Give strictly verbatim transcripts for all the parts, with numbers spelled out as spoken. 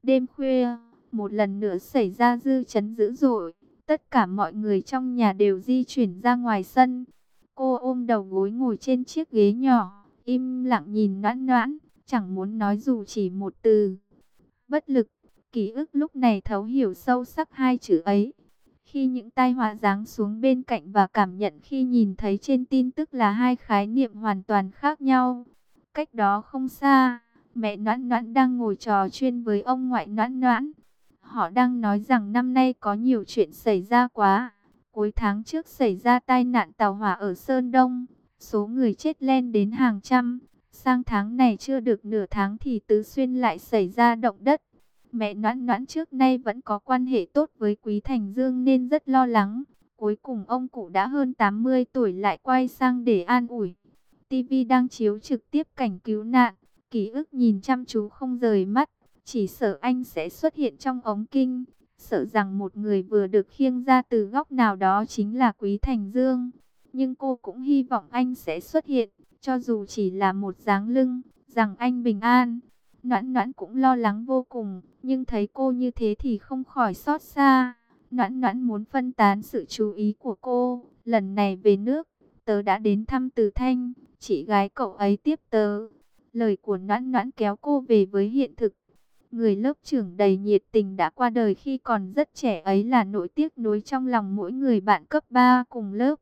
Đêm khuya, một lần nữa xảy ra dư chấn dữ dội. Tất cả mọi người trong nhà đều di chuyển ra ngoài sân. Cô ôm đầu gối ngồi trên chiếc ghế nhỏ, im lặng nhìn Noãn Noãn, chẳng muốn nói dù chỉ một từ. Bất lực, ký ức lúc này thấu hiểu sâu sắc hai chữ ấy. Khi những tai họa giáng xuống bên cạnh và cảm nhận khi nhìn thấy trên tin tức là hai khái niệm hoàn toàn khác nhau. Cách đó không xa, mẹ Noãn Noãn đang ngồi trò chuyện với ông ngoại Noãn Noãn. Họ đang nói rằng năm nay có nhiều chuyện xảy ra quá. Cuối tháng trước xảy ra tai nạn tàu hỏa ở Sơn Đông, số người chết lên đến hàng trăm. Sang tháng này chưa được nửa tháng thì Tứ Xuyên lại xảy ra động đất. Mẹ Noãn Noãn trước nay vẫn có quan hệ tốt với Quý Thành Dương nên rất lo lắng. Cuối cùng ông cụ đã hơn tám mươi tuổi lại quay sang để an ủi. ti vi đang chiếu trực tiếp cảnh cứu nạn. Ký ức nhìn chăm chú không rời mắt. Chỉ sợ anh sẽ xuất hiện trong ống kinh. Sợ rằng một người vừa được khiêng ra từ góc nào đó chính là Quý Thành Dương. Nhưng cô cũng hy vọng anh sẽ xuất hiện, cho dù chỉ là một dáng lưng, rằng anh bình an. Noãn Noãn cũng lo lắng vô cùng, nhưng thấy cô như thế thì không khỏi xót xa. Noãn Noãn muốn phân tán sự chú ý của cô. Lần này về nước, tớ đã đến thăm Từ Thanh, chị gái cậu ấy tiếp tớ. Lời của Noãn Noãn kéo cô về với hiện thực. Người lớp trưởng đầy nhiệt tình đã qua đời khi còn rất trẻ ấy là nỗi tiếc nuối trong lòng mỗi người bạn cấp ba cùng lớp.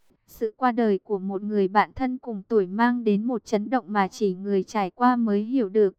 Sự qua đời của một người bạn thân cùng tuổi mang đến một chấn động mà chỉ người trải qua mới hiểu được.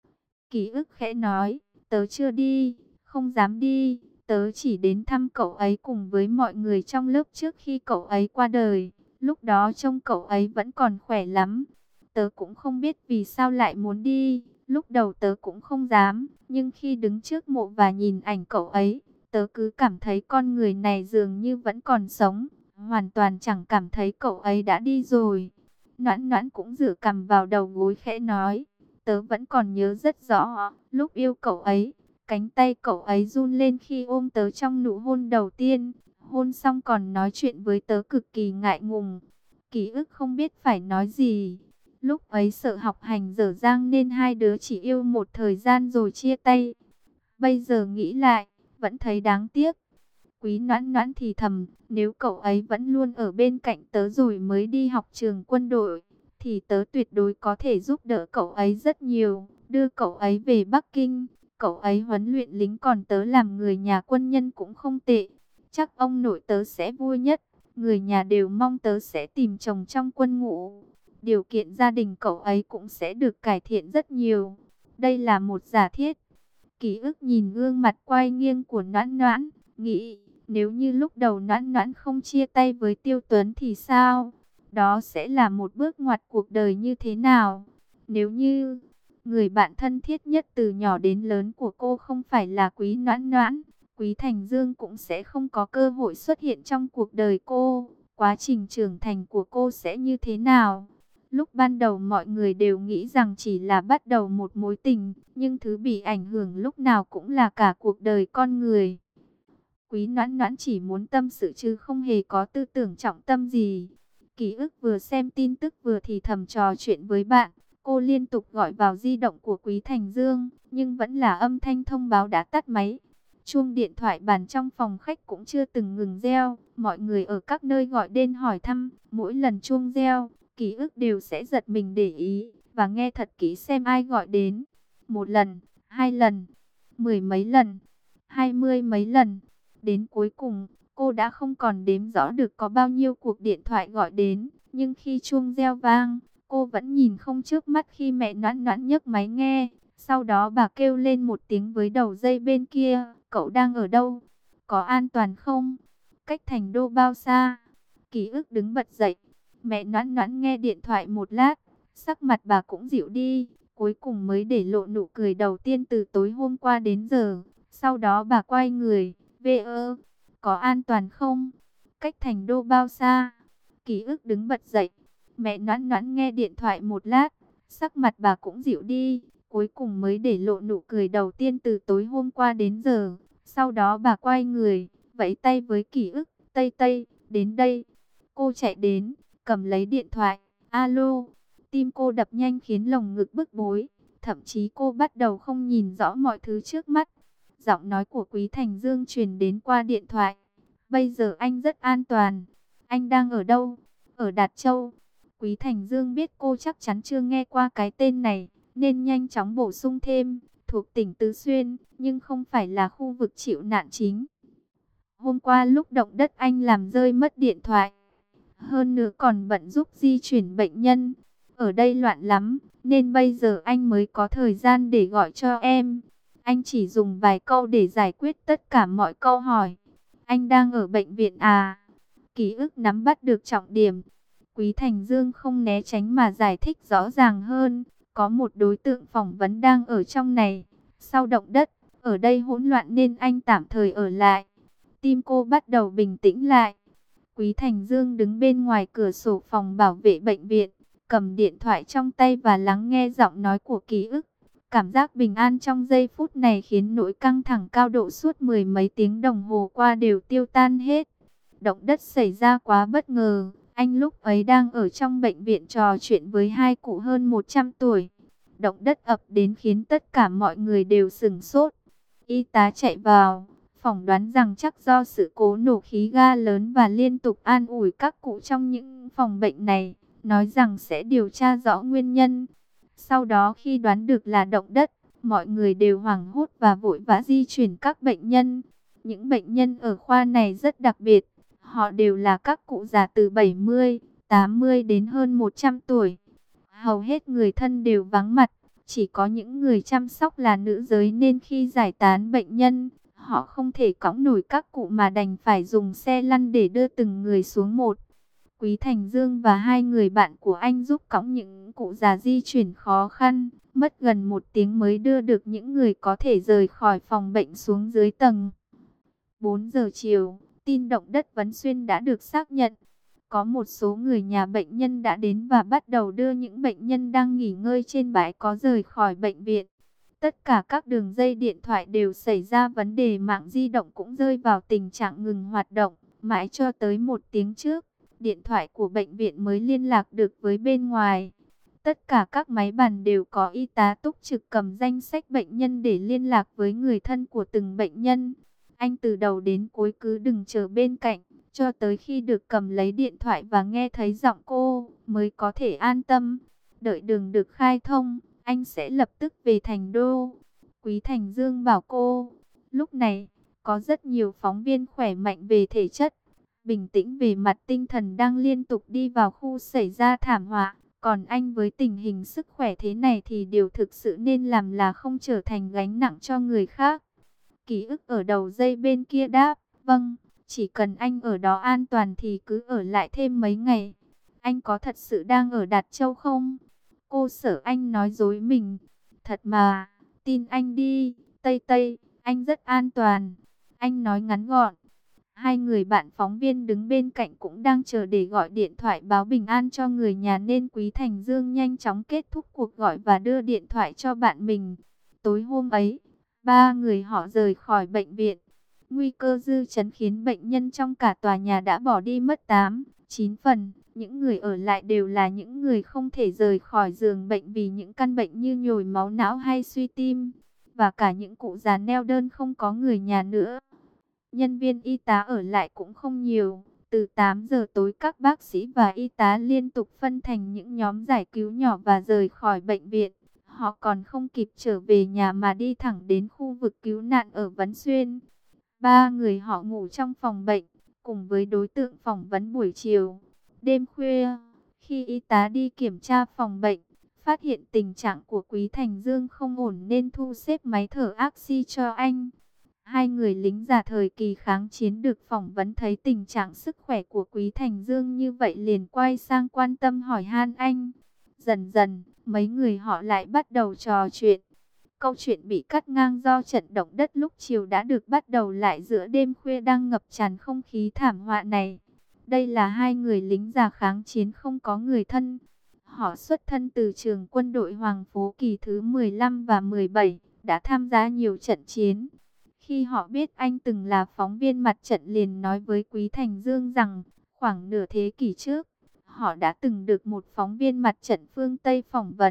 Ký ức khẽ nói, tớ chưa đi, không dám đi, tớ chỉ đến thăm cậu ấy cùng với mọi người trong lớp trước khi cậu ấy qua đời. Lúc đó trông cậu ấy vẫn còn khỏe lắm. Tớ cũng không biết vì sao lại muốn đi, lúc đầu tớ cũng không dám, nhưng khi đứng trước mộ và nhìn ảnh cậu ấy, tớ cứ cảm thấy con người này dường như vẫn còn sống, hoàn toàn chẳng cảm thấy cậu ấy đã đi rồi. Noãn Noãn cũng dựa cằm vào đầu gối khẽ nói, tớ vẫn còn nhớ rất rõ, lúc yêu cậu ấy, cánh tay cậu ấy run lên khi ôm tớ trong nụ hôn đầu tiên, hôn xong còn nói chuyện với tớ cực kỳ ngại ngùng. Ký ức không biết phải nói gì. Lúc ấy sợ học hành dở dang nên hai đứa chỉ yêu một thời gian rồi chia tay. Bây giờ nghĩ lại, vẫn thấy đáng tiếc. Quý Noãn Noãn thì thầm, nếu cậu ấy vẫn luôn ở bên cạnh tớ rồi mới đi học trường quân đội, thì tớ tuyệt đối có thể giúp đỡ cậu ấy rất nhiều, đưa cậu ấy về Bắc Kinh, cậu ấy huấn luyện lính còn tớ làm người nhà quân nhân cũng không tệ. Chắc ông nội tớ sẽ vui nhất, người nhà đều mong tớ sẽ tìm chồng trong quân ngũ. Điều kiện gia đình cậu ấy cũng sẽ được cải thiện rất nhiều. Đây là một giả thiết. Ký ức nhìn gương mặt quay nghiêng của Noãn Noãn, nghĩ, nếu như lúc đầu Noãn Noãn không chia tay với Tiêu Tuấn thì sao? Đó sẽ là một bước ngoặt cuộc đời như thế nào? Nếu như người bạn thân thiết nhất từ nhỏ đến lớn của cô không phải là Quý Noãn Noãn, Quý Thành Dương cũng sẽ không có cơ hội xuất hiện trong cuộc đời cô. Quá trình trưởng thành của cô sẽ như thế nào? Lúc ban đầu mọi người đều nghĩ rằng chỉ là bắt đầu một mối tình, nhưng thứ bị ảnh hưởng lúc nào cũng là cả cuộc đời con người. Quý Noãn Noãn chỉ muốn tâm sự chứ không hề có tư tưởng trọng tâm gì. Ký ức vừa xem tin tức vừa thì thầm trò chuyện với bạn. Cô liên tục gọi vào di động của Quý Thành Dương, nhưng vẫn là âm thanh thông báo đã tắt máy. Chuông điện thoại bàn trong phòng khách cũng chưa từng ngừng reo. Mọi người ở các nơi gọi đến hỏi thăm. Mỗi lần chuông reo, ký ức đều sẽ giật mình để ý và nghe thật kỹ xem ai gọi đến. Một lần, hai lần, mười mấy lần, hai mươi mấy lần. Đến cuối cùng, cô đã không còn đếm rõ được có bao nhiêu cuộc điện thoại gọi đến. Nhưng khi chuông reo vang, cô vẫn nhìn không chớp mắt khi mẹ Noãn Noãn nhấc máy nghe. Sau đó bà kêu lên một tiếng với đầu dây bên kia, cậu đang ở đâu? Có an toàn không? Cách thành đô bao xa? Ký ức đứng bật dậy. Mẹ Noãn Noãn nghe điện thoại một lát, sắc mặt bà cũng dịu đi, cuối cùng mới để lộ nụ cười đầu tiên từ tối hôm qua đến giờ. Sau đó bà quay người, vê ơ, có an toàn không? Cách thành đô bao xa? Ký ức đứng bật dậy. Mẹ Noãn Noãn nghe điện thoại một lát, sắc mặt bà cũng dịu đi, cuối cùng mới để lộ nụ cười đầu tiên từ tối hôm qua đến giờ. Sau đó bà quay người, vẫy tay với Ký ức, Tây Tây, đến đây. Cô chạy đến, cầm lấy điện thoại, alo. Tim cô đập nhanh khiến lồng ngực bức bối. Thậm chí cô bắt đầu không nhìn rõ mọi thứ trước mắt. Giọng nói của Quý Thành Dương truyền đến qua điện thoại. Bây giờ anh rất an toàn. Anh đang ở đâu? Ở Đạt Châu. Quý Thành Dương biết cô chắc chắn chưa nghe qua cái tên này, nên nhanh chóng bổ sung thêm, thuộc tỉnh Tứ Xuyên, nhưng không phải là khu vực chịu nạn chính. Hôm qua lúc động đất anh làm rơi mất điện thoại. Hơn nữa còn bận giúp di chuyển bệnh nhân. Ở đây loạn lắm, nên bây giờ anh mới có thời gian để gọi cho em. Anh chỉ dùng vài câu để giải quyết tất cả mọi câu hỏi. Anh đang ở bệnh viện à? Ký ức nắm bắt được trọng điểm. Quý Thành Dương không né tránh mà giải thích rõ ràng hơn. Có một đối tượng phỏng vấn đang ở trong này. Sau động đất, ở đây hỗn loạn nên anh tạm thời ở lại. Tim cô bắt đầu bình tĩnh lại. Quý Thành Dương đứng bên ngoài cửa sổ phòng bảo vệ bệnh viện, cầm điện thoại trong tay và lắng nghe giọng nói của ký ức. Cảm giác bình an trong giây phút này khiến nỗi căng thẳng cao độ suốt mười mấy tiếng đồng hồ qua đều tiêu tan hết. Động đất xảy ra quá bất ngờ. Anh lúc ấy đang ở trong bệnh viện trò chuyện với hai cụ hơn một trăm tuổi. Động đất ập đến khiến tất cả mọi người đều sửng sốt. Y tá chạy vào, phỏng đoán rằng chắc do sự cố nổ khí ga lớn và liên tục an ủi các cụ trong những phòng bệnh này, nói rằng sẽ điều tra rõ nguyên nhân. Sau đó khi đoán được là động đất, mọi người đều hoảng hốt và vội vã di chuyển các bệnh nhân. Những bệnh nhân ở khoa này rất đặc biệt. Họ đều là các cụ già từ bảy mươi, tám mươi đến hơn một trăm tuổi. Hầu hết người thân đều vắng mặt, chỉ có những người chăm sóc là nữ giới nên khi giải tán bệnh nhân, họ không thể cõng nổi các cụ mà đành phải dùng xe lăn để đưa từng người xuống một. Quý Thành Dương và hai người bạn của anh giúp cõng những cụ già di chuyển khó khăn, mất gần một tiếng mới đưa được những người có thể rời khỏi phòng bệnh xuống dưới tầng. bốn giờ chiều, tin động đất Vấn Xuyên đã được xác nhận. Có một số người nhà bệnh nhân đã đến và bắt đầu đưa những bệnh nhân đang nghỉ ngơi trên bãi có rời khỏi bệnh viện. Tất cả các đường dây điện thoại đều xảy ra vấn đề, mạng di động cũng rơi vào tình trạng ngừng hoạt động. Mãi cho tới một tiếng trước, điện thoại của bệnh viện mới liên lạc được với bên ngoài. Tất cả các máy bàn đều có y tá túc trực cầm danh sách bệnh nhân để liên lạc với người thân của từng bệnh nhân. Anh từ đầu đến cuối cứ đừng chờ bên cạnh, cho tới khi được cầm lấy điện thoại và nghe thấy giọng cô, mới có thể an tâm. Đợi đường được khai thông, anh sẽ lập tức về thành đô. Quý Thành Dương bảo cô. Lúc này, có rất nhiều phóng viên khỏe mạnh về thể chất, bình tĩnh về mặt tinh thần đang liên tục đi vào khu xảy ra thảm họa. Còn anh với tình hình sức khỏe thế này thì điều thực sự nên làm là không trở thành gánh nặng cho người khác. Ký ức ở đầu dây bên kia đáp, vâng, chỉ cần anh ở đó an toàn thì cứ ở lại thêm mấy ngày. Anh có thật sự đang ở Đạt Châu không? Cô sợ anh nói dối mình. Thật mà, tin anh đi, Tây Tây, anh rất an toàn. Anh nói ngắn gọn. Hai người bạn phóng viên đứng bên cạnh cũng đang chờ để gọi điện thoại báo bình an cho người nhà nên Quý Thành Dương nhanh chóng kết thúc cuộc gọi và đưa điện thoại cho bạn mình. Tối hôm ấy, ba người họ rời khỏi bệnh viện. Nguy cơ dư chấn khiến bệnh nhân trong cả tòa nhà đã bỏ đi mất tám, chín phần. Những người ở lại đều là những người không thể rời khỏi giường bệnh vì những căn bệnh như nhồi máu não hay suy tim. Và cả những cụ già neo đơn không có người nhà nữa. Nhân viên y tá ở lại cũng không nhiều. Từ tám giờ tối các bác sĩ và y tá liên tục phân thành những nhóm giải cứu nhỏ và rời khỏi bệnh viện. Họ còn không kịp trở về nhà mà đi thẳng đến khu vực cứu nạn ở Vấn Xuyên. Ba người họ ngủ trong phòng bệnh, cùng với đối tượng phỏng vấn buổi chiều. Đêm khuya, khi y tá đi kiểm tra phòng bệnh, phát hiện tình trạng của Quý Thành Dương không ổn nên thu xếp máy thở oxy cho anh. Hai người lính già thời kỳ kháng chiến được phỏng vấn thấy tình trạng sức khỏe của Quý Thành Dương như vậy liền quay sang quan tâm hỏi han anh. Dần dần, mấy người họ lại bắt đầu trò chuyện. Câu chuyện bị cắt ngang do trận động đất lúc chiều đã được bắt đầu lại giữa đêm khuya đang ngập tràn không khí thảm họa này. Đây là hai người lính già kháng chiến không có người thân. Họ xuất thân từ trường quân đội Hoàng Phố kỳ thứ mười lăm và mười bảy, đã tham gia nhiều trận chiến. Khi họ biết anh từng là phóng viên mặt trận liền nói với Quý Thành Dương rằng, khoảng nửa thế kỷ trước, họ đã từng được một phóng viên mặt trận phương Tây phỏng vấn.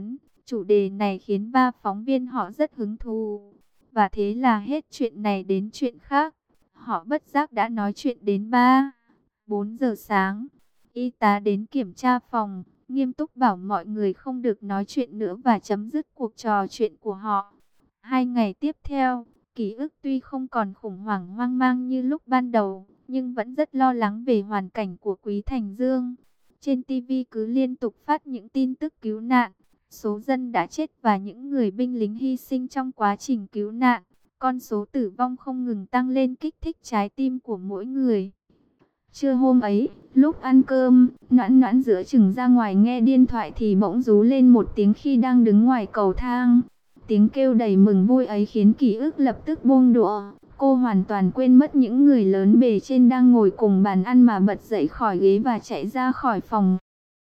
Chủ đề này khiến ba phóng viên họ rất hứng thú. Và thế là hết chuyện này đến chuyện khác. Họ bất giác đã nói chuyện đến ba, bốn giờ sáng. Y tá đến kiểm tra phòng, nghiêm túc bảo mọi người không được nói chuyện nữa và chấm dứt cuộc trò chuyện của họ. Hai ngày tiếp theo, Ký ức tuy không còn khủng hoảng hoang mang như lúc ban đầu, nhưng vẫn rất lo lắng về hoàn cảnh của Quý Thành Dương. Trên ti vi cứ liên tục phát những tin tức cứu nạn, số dân đã chết và những người binh lính hy sinh trong quá trình cứu nạn. Con số tử vong không ngừng tăng lên kích thích trái tim của mỗi người. Trưa hôm ấy, lúc ăn cơm, Noãn Noãn giữa chừng ra ngoài nghe điện thoại thì bỗng rú lên một tiếng khi đang đứng ngoài cầu thang. Tiếng kêu đầy mừng vui ấy khiến Ký ức lập tức buông đũa. Cô hoàn toàn quên mất những người lớn bề trên đang ngồi cùng bàn ăn mà bật dậy khỏi ghế và chạy ra khỏi phòng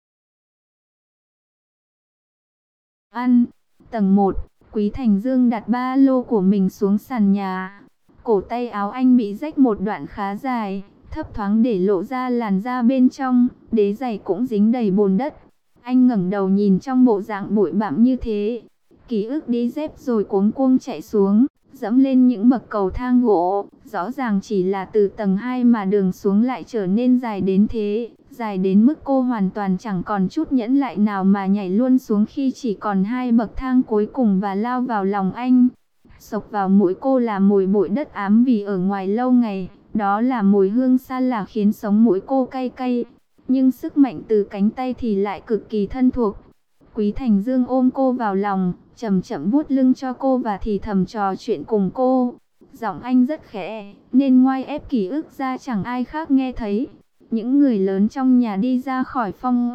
ăn. Tầng một, Quý Thành Dương đặt ba lô của mình xuống sàn nhà. Cổ tay áo anh bị rách một đoạn khá dài, thấp thoáng để lộ ra làn da bên trong, đế giày cũng dính đầy bùn đất. Anh ngẩng đầu nhìn trong bộ dạng bụi bặm như thế. Ký ức đi dép rồi cuống cuồng chạy xuống, dẫm lên những bậc cầu thang gỗ. Rõ ràng chỉ là từ tầng hai mà đường xuống lại trở nên dài đến thế. Dài đến mức cô hoàn toàn chẳng còn chút nhẫn lại nào mà nhảy luôn xuống khi chỉ còn hai bậc thang cuối cùng và lao vào lòng anh. Xộc vào mũi cô là mùi bụi đất ám vì ở ngoài lâu ngày. Đó là mùi hương xa lạ khiến sống mũi cô cay cay. Nhưng sức mạnh từ cánh tay thì lại cực kỳ thân thuộc. Quý Thành Dương ôm cô vào lòng, chậm chậm vuốt lưng cho cô và thì thầm trò chuyện cùng cô. Giọng anh rất khẽ, nên ngoài ép Ký ức ra chẳng ai khác nghe thấy. Những người lớn trong nhà đi ra khỏi phòng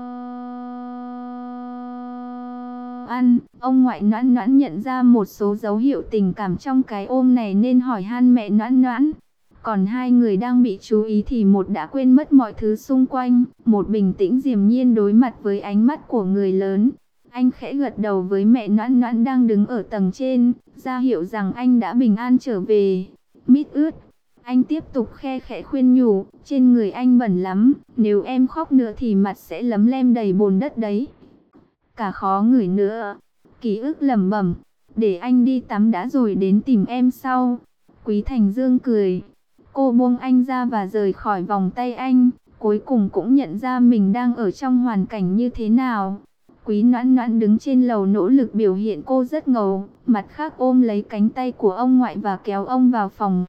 ăn. Ông ngoại Noãn Noãn nhận ra một số dấu hiệu tình cảm trong cái ôm này nên hỏi han mẹ Noãn Noãn. Còn hai người đang bị chú ý thì một đã quên mất mọi thứ xung quanh, một bình tĩnh điềm nhiên đối mặt với ánh mắt của người lớn. Anh khẽ gật đầu với mẹ Noãn Noãn đang đứng ở tầng trên, ra hiệu rằng anh đã bình an trở về. Mít ướt. Anh tiếp tục khe khẽ khuyên nhủ, trên người anh bẩn lắm, nếu em khóc nữa thì mặt sẽ lấm lem đầy bùn đất đấy. Cả khó ngửi nữa. Ký ức lẩm bẩm, để anh đi tắm đã rồi đến tìm em sau. Quý Thành Dương cười. Cô buông anh ra và rời khỏi vòng tay anh, cuối cùng cũng nhận ra mình đang ở trong hoàn cảnh như thế nào. Quý Noãn Noãn đứng trên lầu nỗ lực biểu hiện cô rất ngầu, mặt khác ôm lấy cánh tay của ông ngoại và kéo ông vào phòng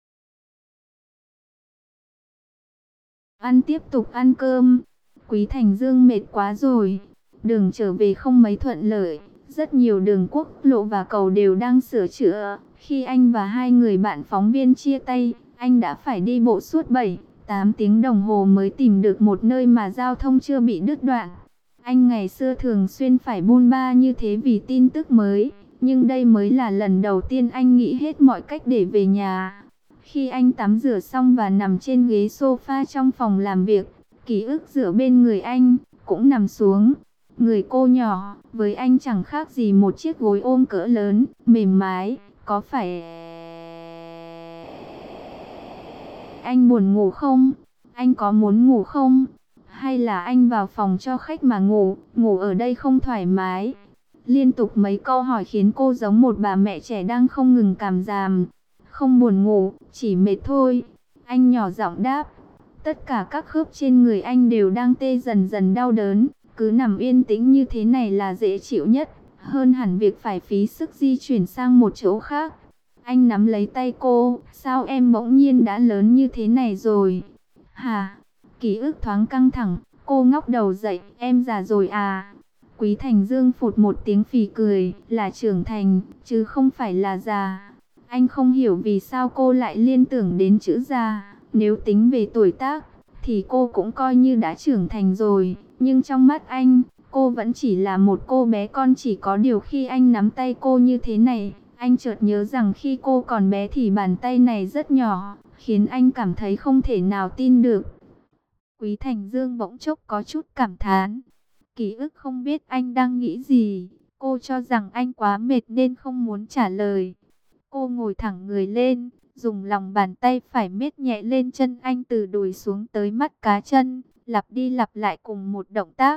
ăn tiếp tục ăn cơm. Quý Thành Dương mệt quá rồi, đường trở về không mấy thuận lợi, rất nhiều đường quốc lộ và cầu đều đang sửa chữa. Khi anh và hai người bạn phóng viên chia tay, anh đã phải đi bộ suốt bảy, tám tiếng đồng hồ mới tìm được một nơi mà giao thông chưa bị đứt đoạn. Anh ngày xưa thường xuyên phải bôn ba như thế vì tin tức mới, nhưng đây mới là lần đầu tiên anh nghĩ hết mọi cách để về nhà. Khi anh tắm rửa xong và nằm trên ghế sofa trong phòng làm việc, Ký ức dựa bên người anh, cũng nằm xuống. Người cô nhỏ, với anh chẳng khác gì một chiếc gối ôm cỡ lớn, mềm mái. Có phải anh buồn ngủ không? Anh có muốn ngủ không? Hay là anh vào phòng cho khách mà ngủ, ngủ ở đây không thoải mái? Liên tục mấy câu hỏi khiến cô giống một bà mẹ trẻ đang không ngừng cảm giảm. Không buồn ngủ, chỉ mệt thôi. Anh nhỏ giọng đáp. Tất cả các khớp trên người anh đều đang tê dần dần đau đớn. Cứ nằm yên tĩnh như thế này là dễ chịu nhất, hơn hẳn việc phải phí sức di chuyển sang một chỗ khác. Anh nắm lấy tay cô, sao em bỗng nhiên đã lớn như thế này rồi? Hả? Ký ức thoáng căng thẳng, cô ngóc đầu dậy, em già rồi à? Quý Thành Dương phụt một tiếng phì cười, là trưởng thành, chứ không phải là già. Anh không hiểu vì sao cô lại liên tưởng đến chữ già, nếu tính về tuổi tác, thì cô cũng coi như đã trưởng thành rồi. Nhưng trong mắt anh, cô vẫn chỉ là một cô bé con. Chỉ có điều khi anh nắm tay cô như thế này, anh chợt nhớ rằng khi cô còn bé thì bàn tay này rất nhỏ, khiến anh cảm thấy không thể nào tin được. Quý Thành Dương bỗng chốc có chút cảm thán. Ký ức không biết anh đang nghĩ gì. Cô cho rằng anh quá mệt nên không muốn trả lời. Cô ngồi thẳng người lên, dùng lòng bàn tay phải miết nhẹ lên chân anh từ đùi xuống tới mắt cá chân, lặp đi lặp lại cùng một động tác.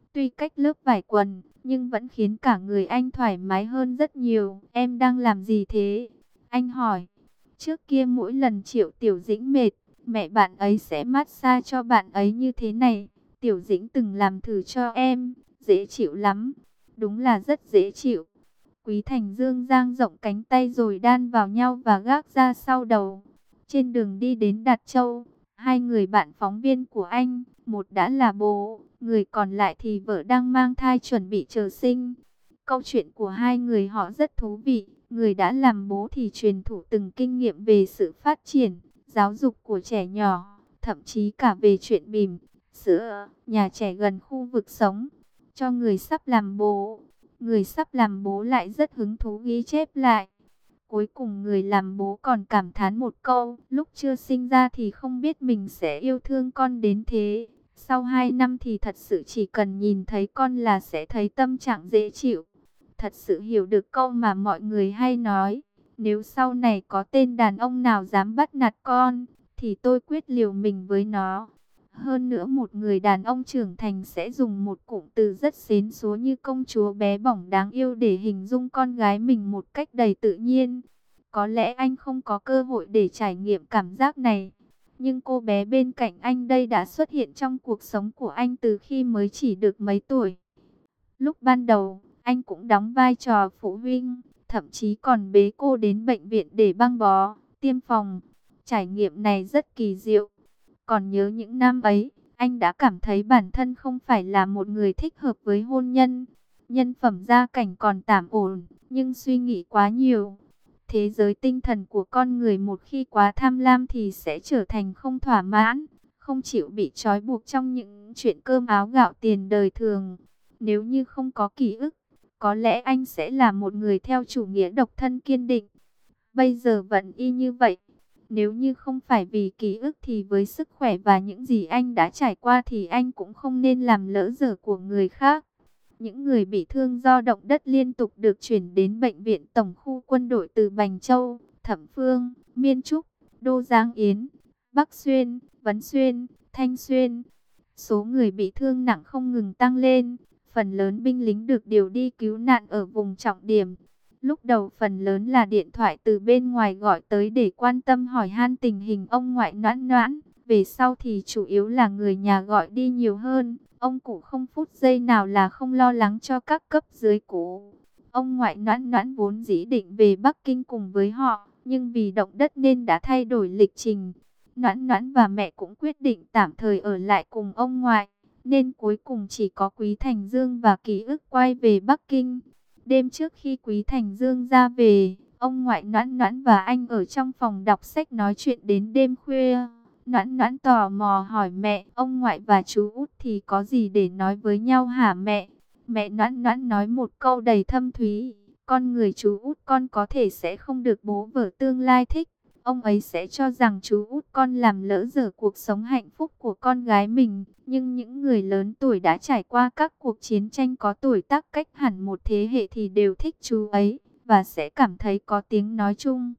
Tuy cách lớp vải quần, nhưng vẫn khiến cả người anh thoải mái hơn rất nhiều. Em đang làm gì thế? Anh hỏi. Trước kia mỗi lần Triệu Tiểu Dĩnh mệt, mẹ bạn ấy sẽ massage cho bạn ấy như thế này. Tiểu Dĩnh từng làm thử cho em, dễ chịu lắm. Đúng là rất dễ chịu. Quý Thành Dương dang rộng cánh tay rồi đan vào nhau và gác ra sau đầu. Trên đường đi đến Đạt Châu, hai người bạn phóng viên của anh, một đã là bố, người còn lại thì vợ đang mang thai chuẩn bị chờ sinh. Câu chuyện của hai người họ rất thú vị. Người đã làm bố thì truyền thụ từng kinh nghiệm về sự phát triển, giáo dục của trẻ nhỏ, thậm chí cả về chuyện bỉm, sữa, nhà trẻ gần khu vực sống, cho người sắp làm bố. Người sắp làm bố lại rất hứng thú ghi chép lại. Cuối cùng người làm bố còn cảm thán một câu, lúc chưa sinh ra thì không biết mình sẽ yêu thương con đến thế. Sau hai năm thì thật sự chỉ cần nhìn thấy con là sẽ thấy tâm trạng dễ chịu. Thật sự hiểu được câu mà mọi người hay nói, nếu sau này có tên đàn ông nào dám bắt nạt con, thì tôi quyết liều mình với nó. Hơn nữa một người đàn ông trưởng thành sẽ dùng một cụm từ rất xến xúa như công chúa bé bỏng đáng yêu để hình dung con gái mình một cách đầy tự nhiên. Có lẽ anh không có cơ hội để trải nghiệm cảm giác này, nhưng cô bé bên cạnh anh đây đã xuất hiện trong cuộc sống của anh từ khi mới chỉ được mấy tuổi. Lúc ban đầu, anh cũng đóng vai trò phụ huynh, thậm chí còn bế cô đến bệnh viện để băng bó, tiêm phòng. Trải nghiệm này rất kỳ diệu. Còn nhớ những năm ấy, anh đã cảm thấy bản thân không phải là một người thích hợp với hôn nhân. Nhân phẩm gia cảnh còn tạm ổn, nhưng suy nghĩ quá nhiều. Thế giới tinh thần của con người một khi quá tham lam thì sẽ trở thành không thỏa mãn, không chịu bị trói buộc trong những chuyện cơm áo gạo tiền đời thường. Nếu như không có ký ức, có lẽ anh sẽ là một người theo chủ nghĩa độc thân kiên định. Bây giờ vẫn y như vậy. Nếu như không phải vì ký ức thì với sức khỏe và những gì anh đã trải qua thì anh cũng không nên làm lỡ dở của người khác. Những người bị thương do động đất liên tục được chuyển đến bệnh viện tổng khu quân đội từ Bành Châu, Thẩm Phương, Miên Trúc, Đô Giang Yến, Bắc Xuyên, Vấn Xuyên, Thanh Xuyên. Số người bị thương nặng không ngừng tăng lên. Phần lớn binh lính được điều đi cứu nạn ở vùng trọng điểm. Lúc đầu phần lớn là điện thoại từ bên ngoài gọi tới để quan tâm hỏi han tình hình ông ngoại Noãn Noãn. Về sau thì chủ yếu là người nhà gọi đi nhiều hơn. Ông cụ không phút giây nào là không lo lắng cho các cấp dưới cụ. Ông ngoại Noãn Noãn vốn dĩ định về Bắc Kinh cùng với họ, nhưng vì động đất nên đã thay đổi lịch trình. Noãn Noãn và mẹ cũng quyết định tạm thời ở lại cùng ông ngoại, nên cuối cùng chỉ có Quý Thành Dương và Ký ức quay về Bắc Kinh. Đêm trước khi Quý Thành Dương ra về, ông ngoại Noãn Noãn và anh ở trong phòng đọc sách nói chuyện đến đêm khuya. Noãn Noãn tò mò hỏi mẹ, ông ngoại và chú Út thì có gì để nói với nhau hả mẹ? Mẹ Noãn Noãn nói một câu đầy thâm thúy, con người chú Út con có thể sẽ không được bố vợ tương lai thích. Ông ấy sẽ cho rằng chú Út con làm lỡ dở cuộc sống hạnh phúc của con gái mình. Nhưng những người lớn tuổi đã trải qua các cuộc chiến tranh có tuổi tác cách hẳn một thế hệ thì đều thích chú ấy, và sẽ cảm thấy có tiếng nói chung.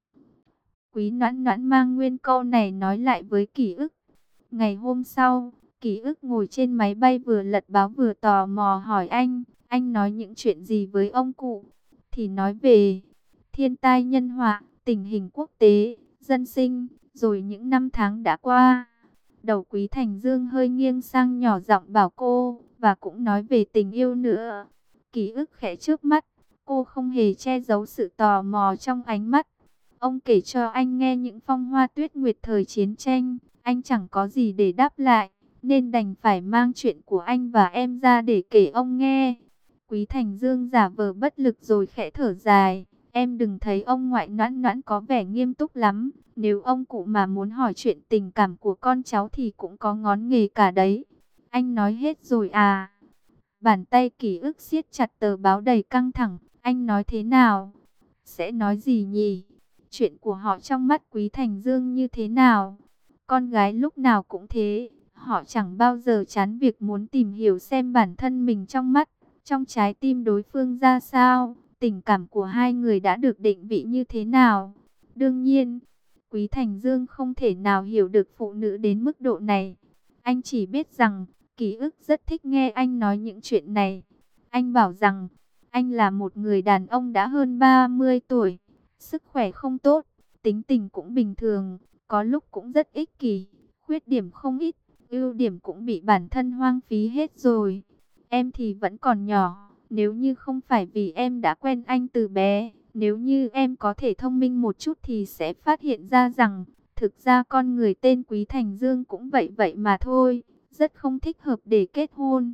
Quý Noãn Noãn mang nguyên câu này nói lại với Ký ức. Ngày hôm sau, Ký ức ngồi trên máy bay vừa lật báo vừa tò mò hỏi anh, anh nói những chuyện gì với ông cụ? Thì nói về thiên tai nhân họa, tình hình quốc tế, dân sinh, rồi những năm tháng đã qua. Đầu Quý Thành Dương hơi nghiêng sang nhỏ giọng bảo cô, và cũng nói về tình yêu nữa. Ký ức khẽ trước mắt, cô không hề che giấu sự tò mò trong ánh mắt. Ông kể cho anh nghe những phong hoa tuyết nguyệt thời chiến tranh, anh chẳng có gì để đáp lại, nên đành phải mang chuyện của anh và em ra để kể ông nghe. Quý Thành Dương giả vờ bất lực rồi khẽ thở dài. Em đừng thấy ông ngoại Noãn Noãn có vẻ nghiêm túc lắm. Nếu ông cụ mà muốn hỏi chuyện tình cảm của con cháu thì cũng có ngón nghề cả đấy. Anh nói hết rồi à? Bàn tay Ký ức siết chặt tờ báo đầy căng thẳng. Anh nói thế nào? Sẽ nói gì nhỉ? Chuyện của họ trong mắt Quý Thành Dương như thế nào? Con gái lúc nào cũng thế. Họ chẳng bao giờ chán việc muốn tìm hiểu xem bản thân mình trong mắt, trong trái tim đối phương ra sao. Tình cảm của hai người đã được định vị như thế nào? Đương nhiên, Quý Thành Dương không thể nào hiểu được phụ nữ đến mức độ này. Anh chỉ biết rằng, Ký ức rất thích nghe anh nói những chuyện này. Anh bảo rằng, anh là một người đàn ông đã hơn ba mươi tuổi, sức khỏe không tốt, tính tình cũng bình thường, có lúc cũng rất ích kỷ, khuyết điểm không ít, ưu điểm cũng bị bản thân hoang phí hết rồi. Em thì vẫn còn nhỏ, nếu như không phải vì em đã quen anh từ bé, nếu như em có thể thông minh một chút thì sẽ phát hiện ra rằng, thực ra con người tên Quý Thành Dương cũng vậy vậy mà thôi, rất không thích hợp để kết hôn.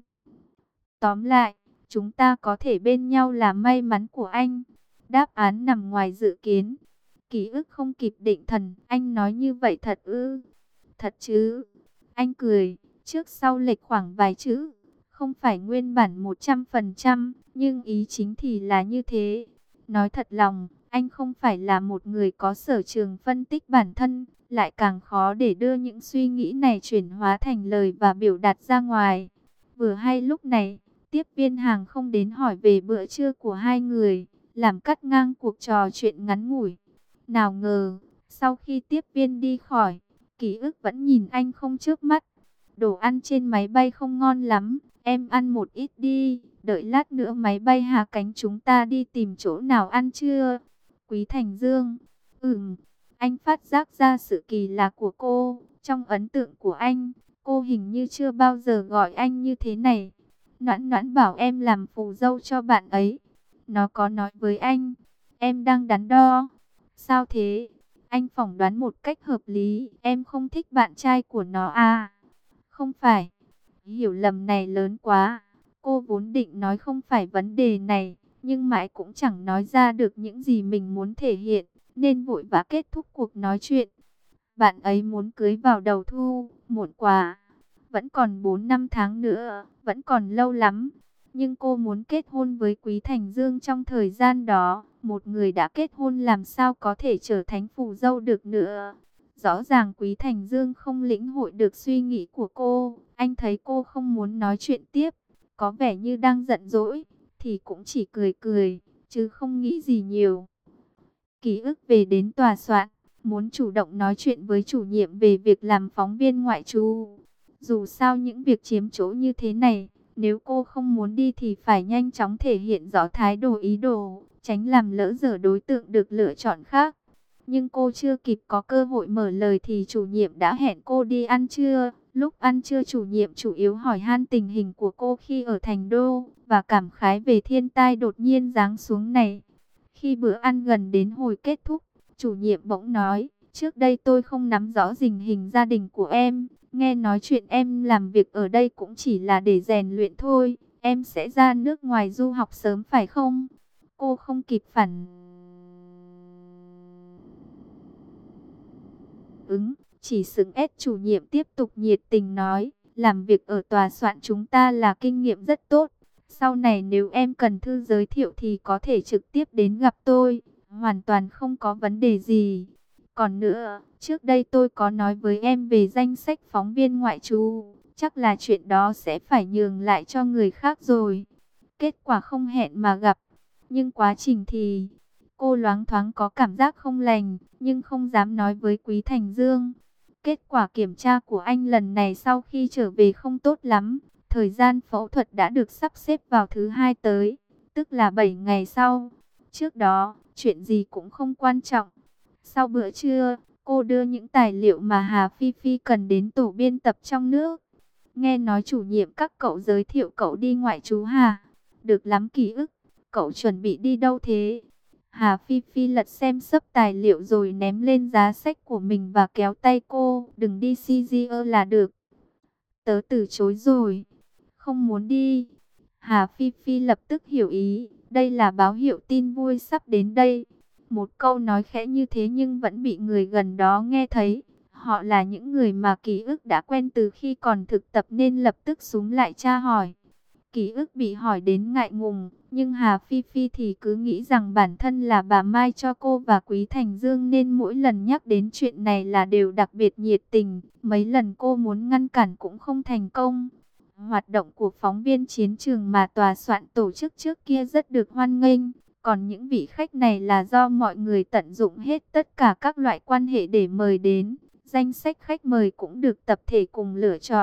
Tóm lại, chúng ta có thể bên nhau là may mắn của anh. Đáp án nằm ngoài dự kiến. Ký ức không kịp định thần, anh nói như vậy thật ư? Thật chứ? Anh cười, trước sau lệch khoảng vài chữ. Không phải nguyên bản một trăm phần trăm, nhưng ý chính thì là như thế. Nói thật lòng, anh không phải là một người có sở trường phân tích bản thân, lại càng khó để đưa những suy nghĩ này chuyển hóa thành lời và biểu đạt ra ngoài. Vừa hay lúc này, tiếp viên hàng không đến hỏi về bữa trưa của hai người, làm cắt ngang cuộc trò chuyện ngắn ngủi. Nào ngờ, sau khi tiếp viên đi khỏi, ký ức vẫn nhìn anh không chớp mắt. Đồ ăn trên máy bay không ngon lắm, em ăn một ít đi, đợi lát nữa máy bay hạ cánh chúng ta đi tìm chỗ nào ăn trưa. Quý Thành Dương, ừm, anh phát giác ra sự kỳ lạ của cô, trong ấn tượng của anh, cô hình như chưa bao giờ gọi anh như thế này. Noãn Noãn bảo em làm phù dâu cho bạn ấy. Nó có nói với anh, em đang đắn đo. Sao thế? Anh phỏng đoán một cách hợp lý, em không thích bạn trai của nó à? Không phải, hiểu lầm này lớn quá. Cô vốn định nói không phải vấn đề này, nhưng mãi cũng chẳng nói ra được những gì mình muốn thể hiện, nên vội vã kết thúc cuộc nói chuyện. Bạn ấy muốn cưới vào đầu thu, muộn quá. Vẫn còn bốn năm tháng nữa, vẫn còn lâu lắm. Nhưng cô muốn kết hôn với Quý Thành Dương trong thời gian đó. Một người đã kết hôn làm sao có thể trở thành phù dâu được nữa. Rõ ràng Quý Thành Dương không lĩnh hội được suy nghĩ của cô. Anh thấy cô không muốn nói chuyện tiếp, có vẻ như đang giận dỗi, thì cũng chỉ cười cười, chứ không nghĩ gì nhiều. Ký ức về đến tòa soạn, muốn chủ động nói chuyện với chủ nhiệm về việc làm phóng viên ngoại trú. Dù sao những việc chiếm chỗ như thế này, nếu cô không muốn đi thì phải nhanh chóng thể hiện rõ thái độ ý đồ, tránh làm lỡ dở đối tượng được lựa chọn khác. Nhưng cô chưa kịp có cơ hội mở lời thì chủ nhiệm đã hẹn cô đi ăn trưa. Lúc ăn trưa chủ nhiệm chủ yếu hỏi han tình hình của cô khi ở Thành Đô, và cảm khái về thiên tai đột nhiên giáng xuống này. Khi bữa ăn gần đến hồi kết thúc, chủ nhiệm bỗng nói, trước đây tôi không nắm rõ tình hình gia đình của em. Nghe nói chuyện em làm việc ở đây cũng chỉ là để rèn luyện thôi. Em sẽ ra nước ngoài du học sớm phải không? Cô không kịp phản ứng, chỉ sững ét. Chủ nhiệm tiếp tục nhiệt tình nói, làm việc ở tòa soạn chúng ta là kinh nghiệm rất tốt. Sau này nếu em cần thư giới thiệu thì có thể trực tiếp đến gặp tôi, hoàn toàn không có vấn đề gì. Còn nữa, trước đây tôi có nói với em về danh sách phóng viên ngoại trú, chắc là chuyện đó sẽ phải nhường lại cho người khác rồi. Kết quả không hẹn mà gặp, nhưng quá trình thì cô loáng thoáng có cảm giác không lành, nhưng không dám nói với Quý Thành Dương. Kết quả kiểm tra của anh lần này sau khi trở về không tốt lắm. Thời gian phẫu thuật đã được sắp xếp vào thứ hai tới, tức là bảy ngày sau. Trước đó, chuyện gì cũng không quan trọng. Sau bữa trưa, cô đưa những tài liệu mà Hà Phi Phi cần đến tổ biên tập trong nước. Nghe nói chủ nhiệm các cậu giới thiệu cậu đi ngoại trú Hà. Được lắm Ký ức, cậu chuẩn bị đi đâu thế? Hà Phi Phi lật xem sấp tài liệu rồi ném lên giá sách của mình và kéo tay cô. Đừng đi xê giê ơ là được. Tớ từ chối rồi. Không muốn đi. Hà Phi Phi lập tức hiểu ý. Đây là báo hiệu tin vui sắp đến đây. Một câu nói khẽ như thế nhưng vẫn bị người gần đó nghe thấy. Họ là những người mà Ký ức đã quen từ khi còn thực tập nên lập tức xúm lại tra hỏi. Ký ức bị hỏi đến ngại ngùng, nhưng Hà Phi Phi thì cứ nghĩ rằng bản thân là bà Mai cho cô và Quý Thành Dương nên mỗi lần nhắc đến chuyện này là đều đặc biệt nhiệt tình. Mấy lần cô muốn ngăn cản cũng không thành công. Hoạt động của phóng viên chiến trường mà tòa soạn tổ chức trước kia rất được hoan nghênh. Còn những vị khách này là do mọi người tận dụng hết tất cả các loại quan hệ để mời đến. Danh sách khách mời cũng được tập thể cùng lựa chọn.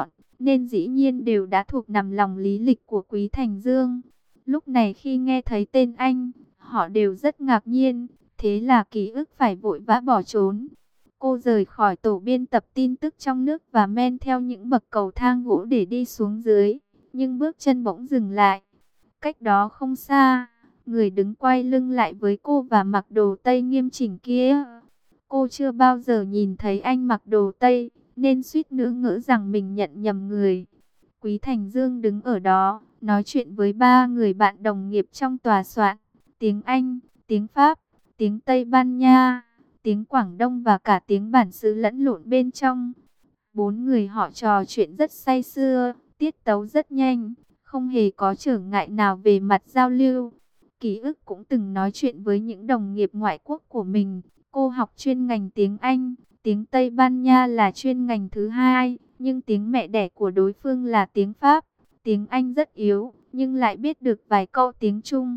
nên dĩ nhiên đều đã thuộc nằm lòng lý lịch của Quý Thành Dương. Lúc này khi nghe thấy tên anh, họ đều rất ngạc nhiên, thế là Ký ức phải vội vã bỏ trốn. Cô rời khỏi tổ biên tập tin tức trong nước và men theo những bậc cầu thang gỗ để đi xuống dưới, nhưng bước chân bỗng dừng lại. Cách đó không xa, người đứng quay lưng lại với cô và mặc đồ Tây nghiêm chỉnh kia. Cô chưa bao giờ nhìn thấy anh mặc đồ Tây, nên suýt nữa ngỡ rằng mình nhận nhầm người. Quý Thành Dương đứng ở đó, nói chuyện với ba người bạn đồng nghiệp trong tòa soạn. Tiếng Anh, tiếng Pháp, tiếng Tây Ban Nha, tiếng Quảng Đông và cả tiếng bản xứ lẫn lộn bên trong. Bốn người họ trò chuyện rất say sưa, tiết tấu rất nhanh, không hề có trở ngại nào về mặt giao lưu. Ký ức cũng từng nói chuyện với những đồng nghiệp ngoại quốc của mình. Cô học chuyên ngành tiếng Anh, tiếng Tây Ban Nha là chuyên ngành thứ hai, nhưng tiếng mẹ đẻ của đối phương là tiếng Pháp. Tiếng Anh rất yếu, nhưng lại biết được vài câu tiếng Trung.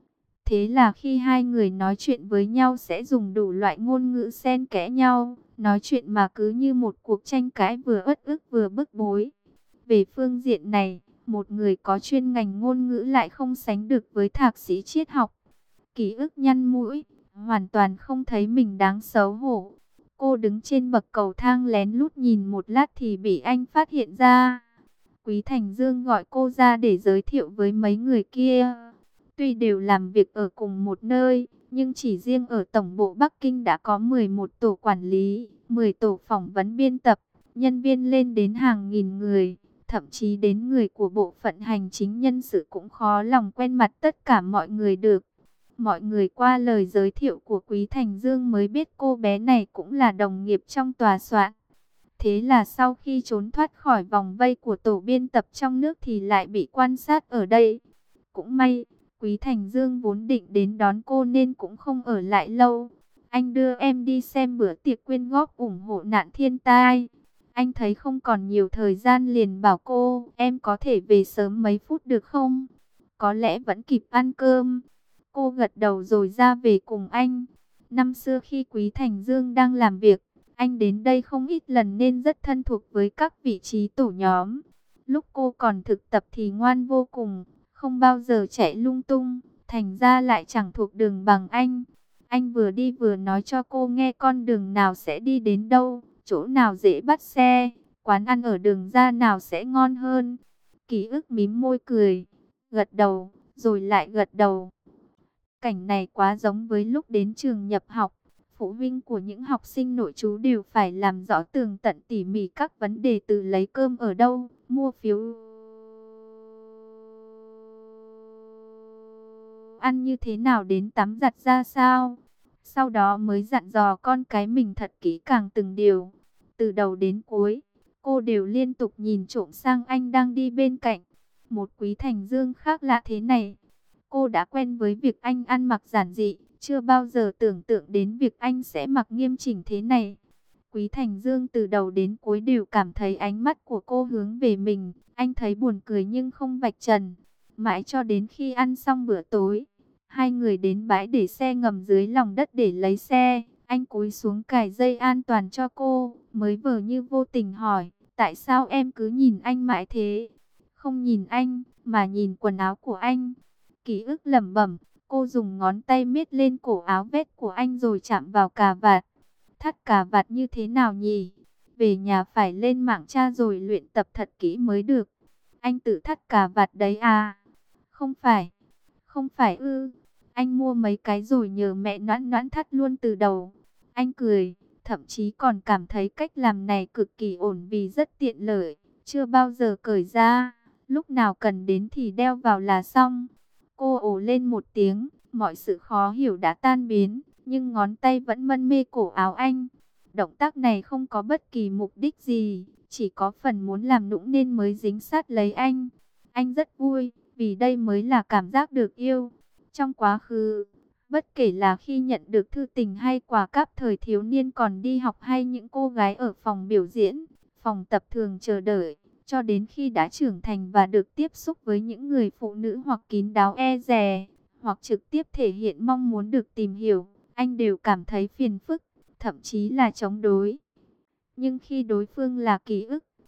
Thế là khi hai người nói chuyện với nhau sẽ dùng đủ loại ngôn ngữ xen kẽ nhau, nói chuyện mà cứ như một cuộc tranh cãi vừa uất ức vừa bức bối. Về phương diện này, một người có chuyên ngành ngôn ngữ lại không sánh được với thạc sĩ triết học. Ký ức nhăn mũi, hoàn toàn không thấy mình đáng xấu hổ. Cô đứng trên bậc cầu thang lén lút nhìn một lát thì bị anh phát hiện ra. Quý Thành Dương gọi cô ra để giới thiệu với mấy người kia. Tuy đều làm việc ở cùng một nơi, nhưng chỉ riêng ở Tổng bộ Bắc Kinh đã có mười một tổ quản lý, mười tổ phỏng vấn biên tập, nhân viên lên đến hàng nghìn người. Thậm chí đến người của bộ phận hành chính nhân sự cũng khó lòng quen mặt tất cả mọi người được. Mọi người qua lời giới thiệu của Quý Thành Dương mới biết cô bé này cũng là đồng nghiệp trong tòa soạn. Thế là sau khi trốn thoát khỏi vòng vây của tổ biên tập trong nước thì lại bị quan sát ở đây. Cũng may, Quý Thành Dương vốn định đến đón cô nên cũng không ở lại lâu. Anh đưa em đi xem bữa tiệc quyên góp ủng hộ nạn thiên tai. Anh thấy không còn nhiều thời gian liền bảo cô, em có thể về sớm mấy phút được không? Có lẽ vẫn kịp ăn cơm. Cô gật đầu rồi ra về cùng anh. Năm xưa khi Quý Thành Dương đang làm việc, anh đến đây không ít lần nên rất thân thuộc với các vị trí tổ nhóm. Lúc cô còn thực tập thì ngoan vô cùng, không bao giờ chạy lung tung, thành ra lại chẳng thuộc đường bằng anh. Anh vừa đi vừa nói cho cô nghe con đường nào sẽ đi đến đâu, chỗ nào dễ bắt xe, quán ăn ở đường ra nào sẽ ngon hơn. Ký ức mím môi cười, gật đầu, rồi lại gật đầu. Cảnh này quá giống với lúc đến trường nhập học. Phụ huynh của những học sinh nội trú đều phải làm rõ tường tận tỉ mỉ các vấn đề từ lấy cơm ở đâu, mua phiếu ăn như thế nào đến tắm giặt ra sao. Sau đó mới dặn dò con cái mình thật kỹ càng từng điều. Từ đầu đến cuối, cô đều liên tục nhìn trộm sang anh đang đi bên cạnh. Một Quý Thành Dương khác lạ thế này. Cô đã quen với việc anh ăn mặc giản dị, chưa bao giờ tưởng tượng đến việc anh sẽ mặc nghiêm chỉnh thế này. Quý Thành Dương từ đầu đến cuối đều cảm thấy ánh mắt của cô hướng về mình. Anh thấy buồn cười nhưng không vạch trần. Mãi cho đến khi ăn xong bữa tối, hai người đến bãi để xe ngầm dưới lòng đất để lấy xe. Anh cúi xuống cài dây an toàn cho cô, mới vờ như vô tình hỏi, tại sao em cứ nhìn anh mãi thế? Không nhìn anh, mà nhìn quần áo của anh. Ký ức lẩm bẩm, cô dùng ngón tay miết lên cổ áo vest của anh rồi chạm vào cà vạt. Thắt cà vạt như thế nào nhỉ? Về nhà phải lên mạng tra rồi luyện tập thật kỹ mới được. Anh tự thắt cà vạt đấy à? Không phải, không phải ư. Anh mua mấy cái rồi nhờ mẹ Noãn Noãn thắt luôn từ đầu. Anh cười, thậm chí còn cảm thấy cách làm này cực kỳ ổn vì rất tiện lợi. Chưa bao giờ cởi ra, lúc nào cần đến thì đeo vào là xong. Cô ồ lên một tiếng, mọi sự khó hiểu đã tan biến, nhưng ngón tay vẫn mân mê cổ áo anh. Động tác này không có bất kỳ mục đích gì, chỉ có phần muốn làm nũng nên mới dính sát lấy anh. Anh rất vui, vì đây mới là cảm giác được yêu. Trong quá khứ, bất kể là khi nhận được thư tình hay quà cáp thời thiếu niên còn đi học hay những cô gái ở phòng biểu diễn, phòng tập thường chờ đợi, cho đến khi đã trưởng thành và được tiếp xúc với những người phụ nữ hoặc kín đáo e dè, hoặc trực tiếp thể hiện mong muốn được tìm hiểu, anh đều cảm thấy phiền phức, thậm chí là chống đối. Nhưng khi đối phương là ký ức,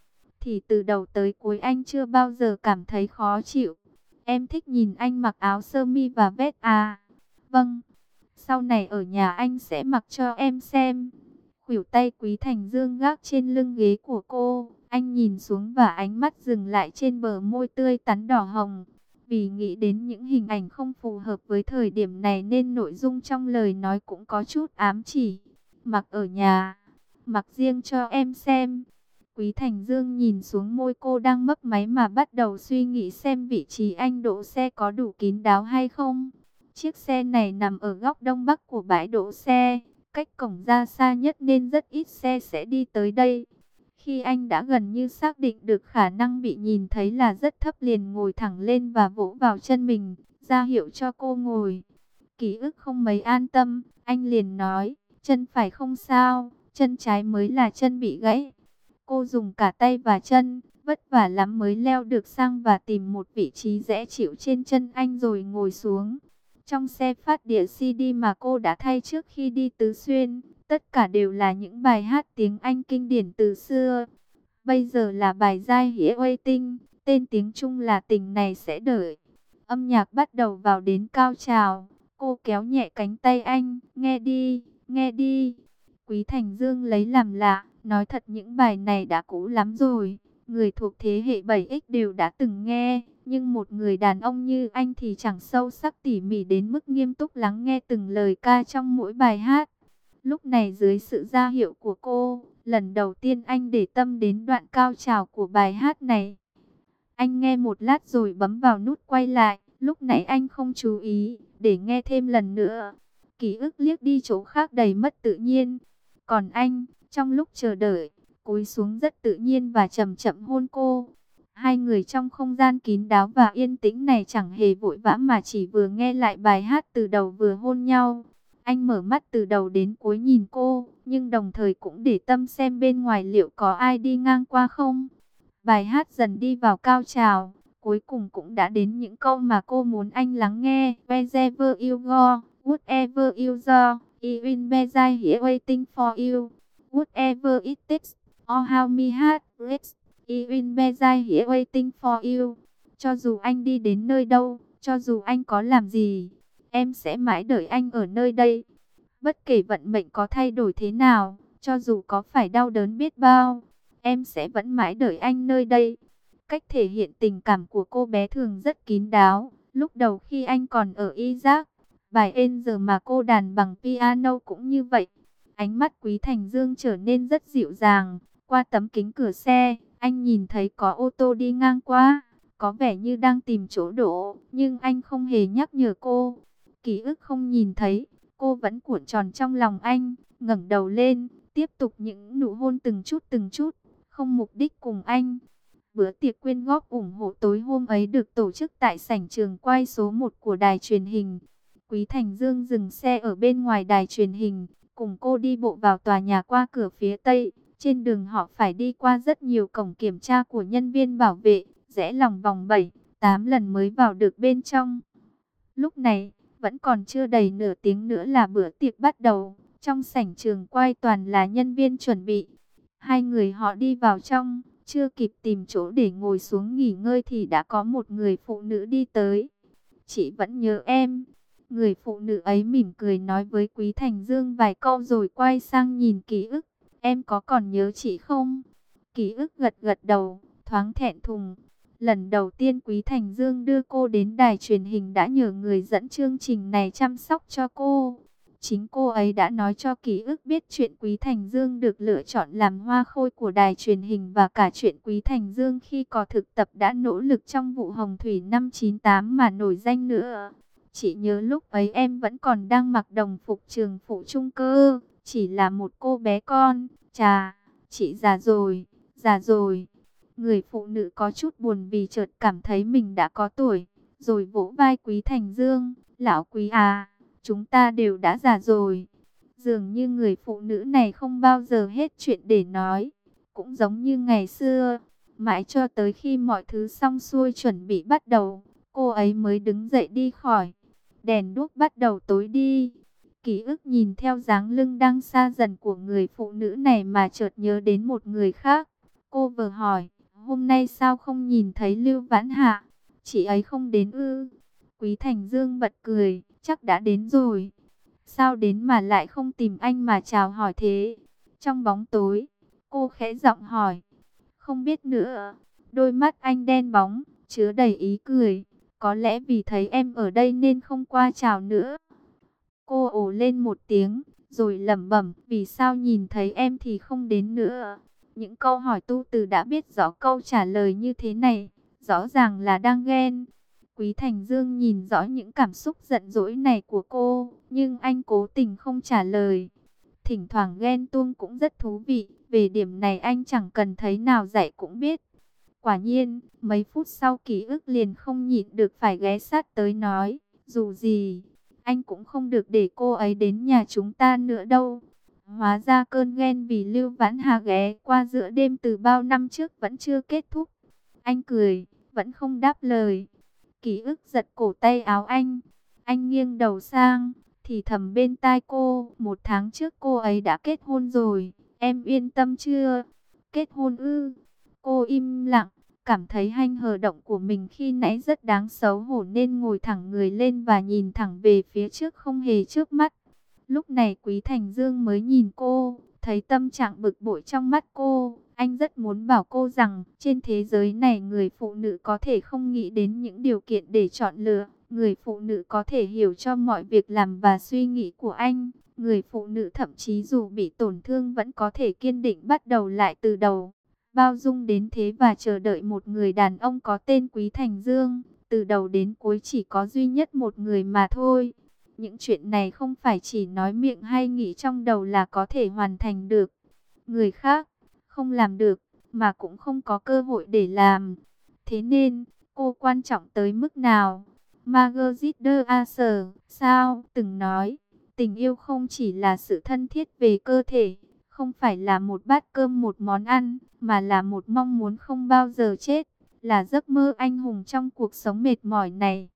thì từ đầu tới cuối anh chưa bao giờ cảm thấy khó chịu. Em thích nhìn anh mặc áo sơ mi và vest à? Vâng, sau này ở nhà anh sẽ mặc cho em xem. Khuỷu tay Quý Thành Dương gác trên lưng ghế của cô. Anh nhìn xuống và ánh mắt dừng lại trên bờ môi tươi tắn đỏ hồng. Vì nghĩ đến những hình ảnh không phù hợp với thời điểm này nên nội dung trong lời nói cũng có chút ám chỉ. Mặc ở nhà, mặc riêng cho em xem. Quý Thành Dương nhìn xuống môi cô đang mấp máy mà bắt đầu suy nghĩ xem vị trí anh đỗ xe có đủ kín đáo hay không. Chiếc xe này nằm ở góc đông bắc của bãi đỗ xe, cách cổng ra xa nhất nên rất ít xe sẽ đi tới đây. Khi anh đã gần như xác định được khả năng bị nhìn thấy là rất thấp liền ngồi thẳng lên và vỗ vào chân mình, ra hiệu cho cô ngồi. Ký ức không mấy an tâm, anh liền nói, chân phải không sao, chân trái mới là chân bị gãy. Cô dùng cả tay và chân, vất vả lắm mới leo được sang và tìm một vị trí dễ chịu trên chân anh rồi ngồi xuống. Trong xe phát đĩa xê đê mà cô đã thay trước khi đi Tứ Xuyên, tất cả đều là những bài hát tiếng Anh kinh điển từ xưa. Bây giờ là bài Giai Hĩa Waiting, tên tiếng Trung là Tình Này Sẽ Đợi. Âm nhạc bắt đầu vào đến cao trào, cô kéo nhẹ cánh tay anh, nghe đi, nghe đi. Quý Thành Dương lấy làm lạ, nói thật những bài này đã cũ lắm rồi, người thuộc thế hệ bảy ích đều đã từng nghe. Nhưng một người đàn ông như anh thì chẳng sâu sắc tỉ mỉ đến mức nghiêm túc lắng nghe từng lời ca trong mỗi bài hát. Lúc này dưới sự ra hiệu của cô, lần đầu tiên anh để tâm đến đoạn cao trào của bài hát này. Anh nghe một lát rồi bấm vào nút quay lại, lúc nãy anh không chú ý, để nghe thêm lần nữa. Ký ức liếc đi chỗ khác đầy mất tự nhiên. Còn anh, trong lúc chờ đợi, cúi xuống rất tự nhiên và chậm chậm hôn cô. Hai người trong không gian kín đáo và yên tĩnh này chẳng hề vội vã mà chỉ vừa nghe lại bài hát từ đầu vừa hôn nhau. Anh mở mắt từ đầu đến cuối nhìn cô, nhưng đồng thời cũng để tâm xem bên ngoài liệu có ai đi ngang qua không. Bài hát dần đi vào cao trào, cuối cùng cũng đã đến những câu mà cô muốn anh lắng nghe. Wherever you go, whatever you do, even be I here waiting for you. Whatever it takes, or how me heart breaks, even be I here waiting for you. Cho dù anh đi đến nơi đâu, cho dù anh có làm gì, em sẽ mãi đợi anh ở nơi đây. Bất kể vận mệnh có thay đổi thế nào, cho dù có phải đau đớn biết bao, em sẽ vẫn mãi đợi anh nơi đây. Cách thể hiện tình cảm của cô bé thường rất kín đáo. Lúc đầu khi anh còn ở Iraq, bài Angel mà cô đàn bằng piano cũng như vậy. Ánh mắt Quý Thành Dương trở nên rất dịu dàng. Qua tấm kính cửa xe, anh nhìn thấy có ô tô đi ngang qua, có vẻ như đang tìm chỗ đỗ, nhưng anh không hề nhắc nhở cô. Ký ức không nhìn thấy, cô vẫn cuộn tròn trong lòng anh, ngẩng đầu lên, tiếp tục những nụ hôn từng chút từng chút, không mục đích cùng anh. Bữa tiệc quyên góp ủng hộ tối hôm ấy được tổ chức tại sảnh trường quay số một của đài truyền hình. Quý Thành Dương dừng xe ở bên ngoài đài truyền hình, cùng cô đi bộ vào tòa nhà qua cửa phía Tây. Trên đường họ phải đi qua rất nhiều cổng kiểm tra của nhân viên bảo vệ, rẽ lòng vòng bảy, tám lần mới vào được bên trong. Lúc này, vẫn còn chưa đầy nửa tiếng nữa là bữa tiệc bắt đầu. Trong sảnh trường quay toàn là nhân viên chuẩn bị. Hai người họ đi vào trong, chưa kịp tìm chỗ để ngồi xuống nghỉ ngơi thì đã có một người phụ nữ đi tới. Chị vẫn nhớ em. Người phụ nữ ấy mỉm cười nói với Quý Thành Dương vài câu rồi quay sang nhìn Ký ức. Em có còn nhớ chị không? Ký ức gật gật đầu, thoáng thẹn thùng. Lần đầu tiên Quý Thành Dương đưa cô đến đài truyền hình đã nhờ người dẫn chương trình này chăm sóc cho cô. Chính cô ấy đã nói cho Ký ức biết chuyện Quý Thành Dương được lựa chọn làm hoa khôi của đài truyền hình và cả chuyện Quý Thành Dương khi có thực tập đã nỗ lực trong vụ Hồng Thủy năm chín tám mà nổi danh nữa. Chị nhớ lúc ấy em vẫn còn đang mặc đồng phục trường phụ trung cơ, chỉ là một cô bé con. Chà, chị già rồi, già rồi. Người phụ nữ có chút buồn vì chợt cảm thấy mình đã có tuổi, rồi vỗ vai Quý Thành Dương. Lão Quý à, chúng ta đều đã già rồi. Dường như người phụ nữ này không bao giờ hết chuyện để nói, cũng giống như ngày xưa. Mãi cho tới khi mọi thứ xong xuôi chuẩn bị bắt đầu, cô ấy mới đứng dậy đi khỏi. Đèn đuốc bắt đầu tối đi. Ký ức nhìn theo dáng lưng đang xa dần của người phụ nữ này mà chợt nhớ đến một người khác. Cô vừa hỏi, hôm nay sao không nhìn thấy Lưu Vãn Hạ? Chị ấy không đến ư? Quý Thành Dương bật cười, chắc đã đến rồi. Sao đến mà lại không tìm anh mà chào hỏi thế? Trong bóng tối, cô khẽ giọng hỏi. Không biết nữa. Đôi mắt anh đen bóng, chứa đầy ý cười. Có lẽ vì thấy em ở đây nên không qua chào nữa. Cô ồ lên một tiếng, rồi lẩm bẩm, vì sao nhìn thấy em thì không đến nữa. Những câu hỏi tu từ đã biết rõ câu trả lời như thế này, rõ ràng là đang ghen. Quý Thành Dương nhìn rõ những cảm xúc giận dỗi này của cô, nhưng anh cố tình không trả lời. Thỉnh thoảng ghen tuông cũng rất thú vị, về điểm này anh chẳng cần thấy nào dạy cũng biết. Quả nhiên, mấy phút sau ký ức liền không nhịn được phải ghé sát tới nói, dù gì, anh cũng không được để cô ấy đến nhà chúng ta nữa đâu. Hóa ra cơn ghen vì Lưu Vãn Hà ghé qua giữa đêm từ bao năm trước vẫn chưa kết thúc. Anh cười, vẫn không đáp lời. Ký ức giật cổ tay áo anh. Anh nghiêng đầu sang, thì thầm bên tai cô, một tháng trước cô ấy đã kết hôn rồi, em yên tâm chưa? Kết hôn ư? Cô im lặng, cảm thấy hành hờ động của mình khi nãy rất đáng xấu hổ nên ngồi thẳng người lên và nhìn thẳng về phía trước không hề chớp mắt. Lúc này Quý Thành Dương mới nhìn cô, thấy tâm trạng bực bội trong mắt cô. Anh rất muốn bảo cô rằng trên thế giới này người phụ nữ có thể không nghĩ đến những điều kiện để chọn lựa. Người phụ nữ có thể hiểu cho mọi việc làm và suy nghĩ của anh. Người phụ nữ thậm chí dù bị tổn thương vẫn có thể kiên định bắt đầu lại từ đầu. Bao dung đến thế và chờ đợi một người đàn ông có tên Quý Thành Dương. Từ đầu đến cuối chỉ có duy nhất một người mà thôi. Những chuyện này không phải chỉ nói miệng hay nghĩ trong đầu là có thể hoàn thành được. Người khác không làm được, mà cũng không có cơ hội để làm. Thế nên, cô quan trọng tới mức nào? Margaret de Asser, sao, từng nói, tình yêu không chỉ là sự thân thiết về cơ thể, không phải là một bát cơm một món ăn, mà là một mong muốn không bao giờ chết, là giấc mơ anh hùng trong cuộc sống mệt mỏi này.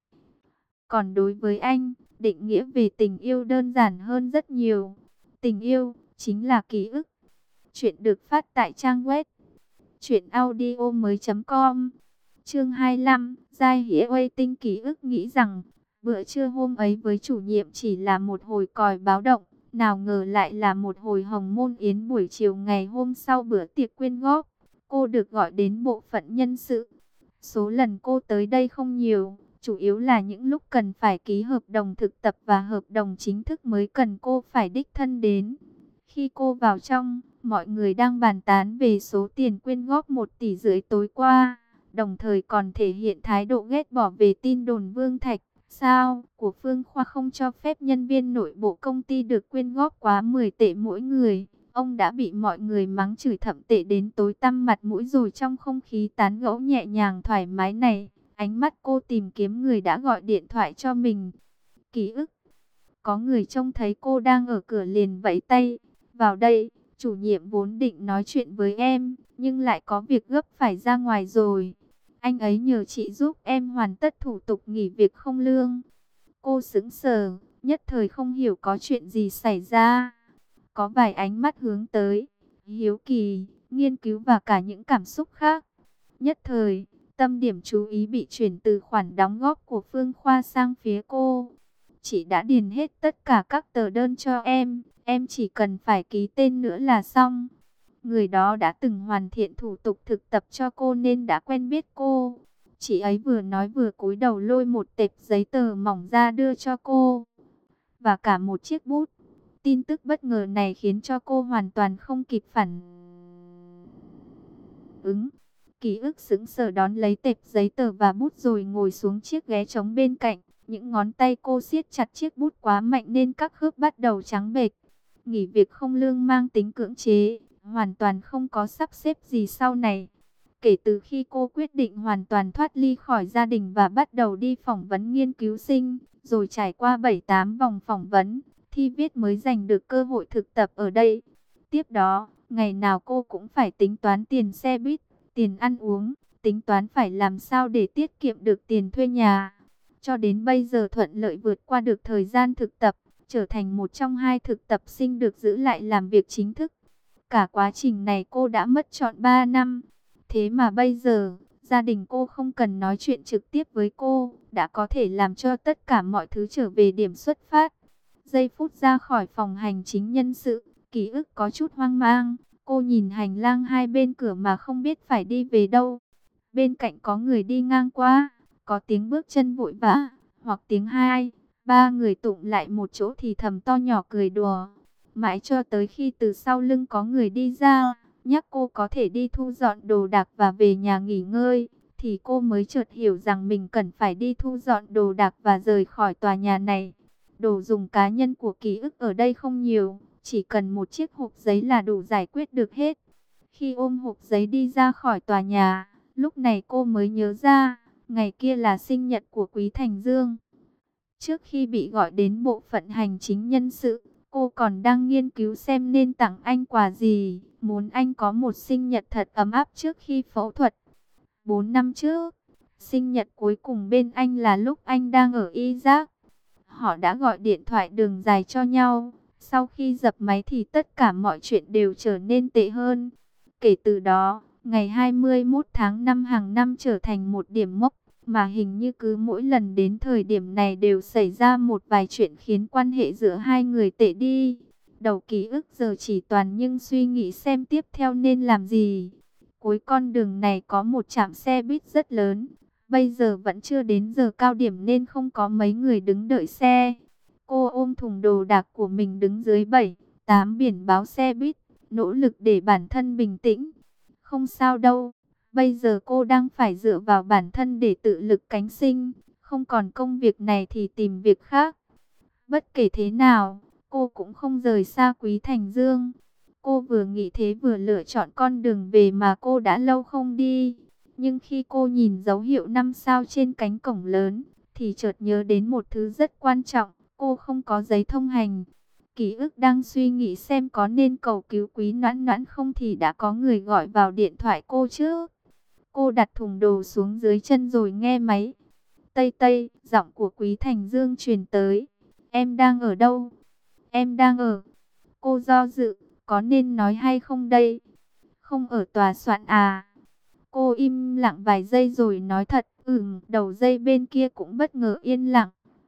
Còn đối với anh, định nghĩa về tình yêu đơn giản hơn rất nhiều. Tình yêu chính là ký ức. Chuyện được phát tại trang web truyện audio mới chấm com. Chương hai mươi lăm, Giai Hĩa Uây Tinh ký ức nghĩ rằng bữa trưa hôm ấy với chủ nhiệm chỉ là một hồi còi báo động, nào ngờ lại là một hồi hồng môn yến buổi chiều ngày hôm sau bữa tiệc quyên góp. Cô được gọi đến bộ phận nhân sự. Số lần cô tới đây không nhiều, chủ yếu là những lúc cần phải ký hợp đồng thực tập và hợp đồng chính thức mới cần cô phải đích thân đến. Khi cô vào trong, mọi người đang bàn tán về số tiền quyên góp một tỷ rưỡi tối qua, đồng thời còn thể hiện thái độ ghét bỏ về tin đồn Vương Thạch sao của Phương Khoa không cho phép nhân viên nội bộ công ty được quyên góp quá mười tệ mỗi người. Ông đã bị mọi người mắng chửi thậm tệ đến tối tăm mặt mũi rồi. Trong không khí tán gẫu nhẹ nhàng thoải mái này, ánh mắt cô tìm kiếm người đã gọi điện thoại cho mình. Ký ức. Có người trông thấy cô đang ở cửa liền vẫy tay. Vào đây, chủ nhiệm vốn định nói chuyện với em, nhưng lại có việc gấp phải ra ngoài rồi. Anh ấy nhờ chị giúp em hoàn tất thủ tục nghỉ việc không lương. Cô sững sờ, nhất thời không hiểu có chuyện gì xảy ra. Có vài ánh mắt hướng tới, hiếu kỳ, nghiên cứu và cả những cảm xúc khác. Nhất thời, tâm điểm chú ý bị chuyển từ khoản đóng góp của Phương Khoa sang phía cô. Chị đã điền hết tất cả các tờ đơn cho em, em chỉ cần phải ký tên nữa là xong. Người đó đã từng hoàn thiện thủ tục thực tập cho cô nên đã quen biết cô. Chị ấy vừa nói vừa cúi đầu lôi một tệp giấy tờ mỏng ra đưa cho cô. Và cả một chiếc bút. Tin tức bất ngờ này khiến cho cô hoàn toàn không kịp phản ứng. Ký ức sững sờ đón lấy tệp giấy tờ và bút rồi ngồi xuống chiếc ghế trống bên cạnh. Những ngón tay cô siết chặt chiếc bút quá mạnh nên các khớp bắt đầu trắng bệch. Nghỉ việc không lương mang tính cưỡng chế, hoàn toàn không có sắp xếp gì sau này. Kể từ khi cô quyết định hoàn toàn thoát ly khỏi gia đình và bắt đầu đi phỏng vấn nghiên cứu sinh, rồi trải qua bảy tám vòng phỏng vấn, thi viết mới giành được cơ hội thực tập ở đây. Tiếp đó, ngày nào cô cũng phải tính toán tiền xe buýt, tiền ăn uống, tính toán phải làm sao để tiết kiệm được tiền thuê nhà. Cho đến bây giờ thuận lợi vượt qua được thời gian thực tập, trở thành một trong hai thực tập sinh được giữ lại làm việc chính thức. Cả quá trình này cô đã mất trọn ba năm. Thế mà bây giờ, gia đình cô không cần nói chuyện trực tiếp với cô, đã có thể làm cho tất cả mọi thứ trở về điểm xuất phát. Giây phút ra khỏi phòng hành chính nhân sự, ký ức có chút hoang mang. Cô nhìn hành lang hai bên cửa mà không biết phải đi về đâu. Bên cạnh có người đi ngang qua, có tiếng bước chân vội vã, hoặc tiếng hai, ba người tụng lại một chỗ thì thầm to nhỏ cười đùa. Mãi cho tới khi từ sau lưng có người đi ra, nhắc cô có thể đi thu dọn đồ đạc và về nhà nghỉ ngơi, thì cô mới chợt hiểu rằng mình cần phải đi thu dọn đồ đạc và rời khỏi tòa nhà này. Đồ dùng cá nhân của ký ức ở đây không nhiều, chỉ cần một chiếc hộp giấy là đủ giải quyết được hết. Khi ôm hộp giấy đi ra khỏi tòa nhà, lúc này cô mới nhớ ra, ngày kia là sinh nhật của Quý Thành Dương. Trước khi bị gọi đến bộ phận hành chính nhân sự, cô còn đang nghiên cứu xem nên tặng anh quà gì, muốn anh có một sinh nhật thật ấm áp trước khi phẫu thuật. Bốn năm trước, sinh nhật cuối cùng bên anh là lúc anh đang ở Iraq. Họ đã gọi điện thoại đường dài cho nhau. Sau khi dập máy thì tất cả mọi chuyện đều trở nên tệ hơn. Kể từ đó, ngày hai mươi mốt tháng năm hàng năm trở thành một điểm mốc, mà hình như cứ mỗi lần đến thời điểm này đều xảy ra một vài chuyện khiến quan hệ giữa hai người tệ đi. Đầu ký ức giờ chỉ toàn nhưng suy nghĩ xem tiếp theo nên làm gì. Cuối con đường này có một trạm xe buýt rất lớn. Bây giờ vẫn chưa đến giờ cao điểm nên không có mấy người đứng đợi xe. Cô ôm thùng đồ đạc của mình đứng dưới bảy, tám biển báo xe buýt, nỗ lực để bản thân bình tĩnh. Không sao đâu, bây giờ cô đang phải dựa vào bản thân để tự lực cánh sinh. Không còn công việc này thì tìm việc khác. Bất kể thế nào, cô cũng không rời xa Quý Thành Dương. Cô vừa nghĩ thế vừa lựa chọn con đường về mà cô đã lâu không đi. Nhưng khi cô nhìn dấu hiệu năm sao trên cánh cổng lớn, thì chợt nhớ đến một thứ rất quan trọng, cô không có giấy thông hành. Ký ức đang suy nghĩ xem có nên cầu cứu Quý Noãn Noãn không thì đã có người gọi vào điện thoại cô trước. Cô đặt thùng đồ xuống dưới chân rồi nghe máy. Tây Tây, giọng của Quý Thành Dương truyền tới. Em đang ở đâu? Em đang ở. Cô do dự, có nên nói hay không đây? Không ở tòa soạn à? Cô im lặng vài giây rồi nói thật, ừm, đầu dây bên kia cũng bất ngờ yên lặng.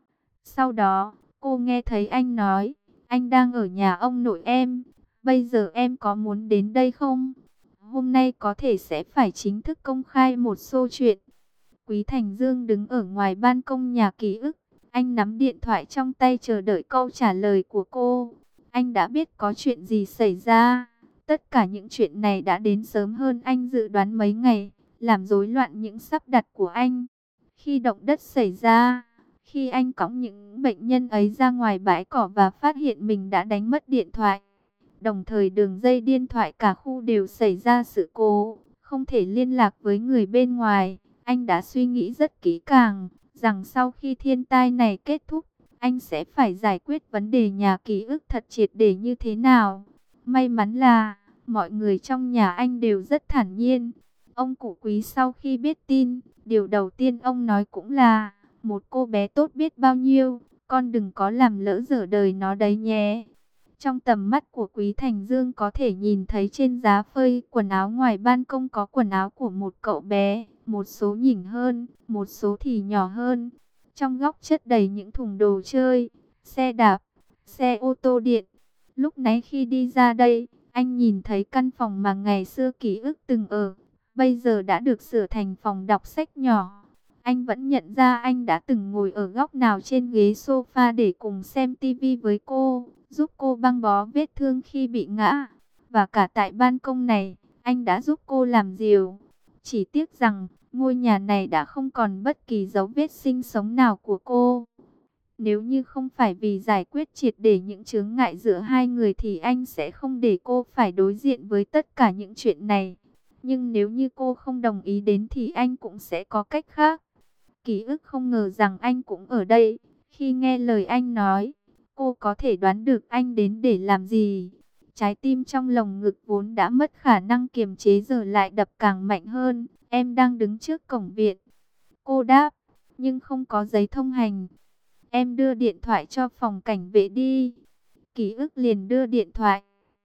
Sau đó, cô nghe thấy anh nói, anh đang ở nhà ông nội em, bây giờ em có muốn đến đây không? Hôm nay có thể sẽ phải chính thức công khai một số chuyện. Quý Thành Dương đứng ở ngoài ban công nhà ký ức, anh nắm điện thoại trong tay chờ đợi câu trả lời của cô. Anh đã biết có chuyện gì xảy ra. Tất cả những chuyện này đã đến sớm hơn anh dự đoán mấy ngày, làm rối loạn những sắp đặt của anh. Khi động đất xảy ra, khi anh cõng những bệnh nhân ấy ra ngoài bãi cỏ và phát hiện mình đã đánh mất điện thoại, đồng thời đường dây điện thoại cả khu đều xảy ra sự cố, không thể liên lạc với người bên ngoài. Anh đã suy nghĩ rất kỹ càng, rằng sau khi thiên tai này kết thúc, anh sẽ phải giải quyết vấn đề nhà ký ức thật triệt để như thế nào. May mắn là, mọi người trong nhà anh đều rất thản nhiên. Ông cụ Quý sau khi biết tin, điều đầu tiên ông nói cũng là, một cô bé tốt biết bao nhiêu, con đừng có làm lỡ dở đời nó đấy nhé. Trong tầm mắt của Quý Thành Dương có thể nhìn thấy trên giá phơi quần áo ngoài ban công có quần áo của một cậu bé, một số nhỉnh hơn, một số thì nhỏ hơn. Trong góc chất đầy những thùng đồ chơi, xe đạp, xe ô tô điện. Lúc nãy khi đi ra đây, anh nhìn thấy căn phòng mà ngày xưa ký ức từng ở, bây giờ đã được sửa thành phòng đọc sách nhỏ. Anh vẫn nhận ra anh đã từng ngồi ở góc nào trên ghế sofa để cùng xem tivi với cô, giúp cô băng bó vết thương khi bị ngã. Và cả tại ban công này, anh đã giúp cô làm diều. Chỉ tiếc rằng, ngôi nhà này đã không còn bất kỳ dấu vết sinh sống nào của cô. Nếu như không phải vì giải quyết triệt để những chướng ngại giữa hai người thì anh sẽ không để cô phải đối diện với tất cả những chuyện này. Nhưng nếu như cô không đồng ý đến thì anh cũng sẽ có cách khác. Ký ức không ngờ rằng anh cũng ở đây. Khi nghe lời anh nói, cô có thể đoán được anh đến để làm gì. Trái tim trong lồng ngực vốn đã mất khả năng kiềm chế giờ lại đập càng mạnh hơn. Em đang đứng trước cổng viện. Cô đáp, nhưng không có giấy thông hành. Em đưa điện thoại cho phòng cảnh vệ đi. Ký ức liền đưa điện thoại.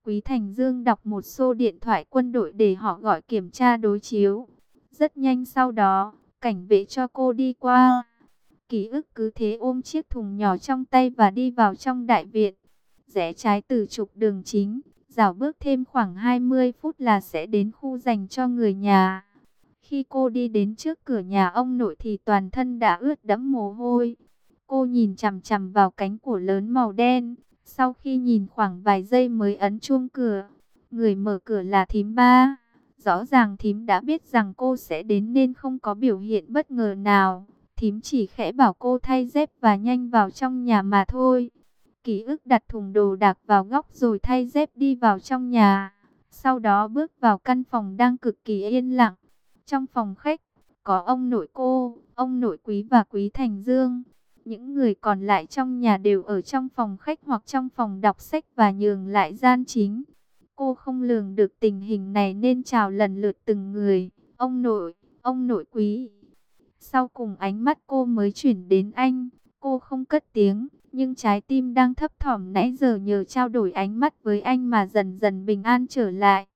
Quý Thành Dương đọc một số điện thoại quân đội để họ gọi kiểm tra đối chiếu. Rất nhanh sau đó, cảnh vệ cho cô đi qua. Ký ức cứ thế ôm chiếc thùng nhỏ trong tay và đi vào trong đại viện. Rẽ trái từ trục đường chính, dạo bước thêm khoảng hai mươi phút là sẽ đến khu dành cho người nhà. Khi cô đi đến trước cửa nhà ông nội thì toàn thân đã ướt đẫm mồ hôi. Cô nhìn chằm chằm vào cánh cửa lớn màu đen. Sau khi nhìn khoảng vài giây mới ấn chuông cửa. Người mở cửa là thím Ba. Rõ ràng thím đã biết rằng cô sẽ đến nên không có biểu hiện bất ngờ nào. Thím chỉ khẽ bảo cô thay dép và nhanh vào trong nhà mà thôi. Ký ức đặt thùng đồ đạc vào góc rồi thay dép đi vào trong nhà. Sau đó bước vào căn phòng đang cực kỳ yên lặng. Trong phòng khách, có ông nội cô, ông nội Quý và Quý Thành Dương. Những người còn lại trong nhà đều ở trong phòng khách hoặc trong phòng đọc sách và nhường lại gian chính. Cô không lường được tình hình này nên chào lần lượt từng người. Ông nội, ông nội Quý. Sau cùng ánh mắt cô mới chuyển đến anh. Cô không cất tiếng, nhưng trái tim đang thấp thỏm nãy giờ nhờ trao đổi ánh mắt với anh mà dần dần bình an trở lại.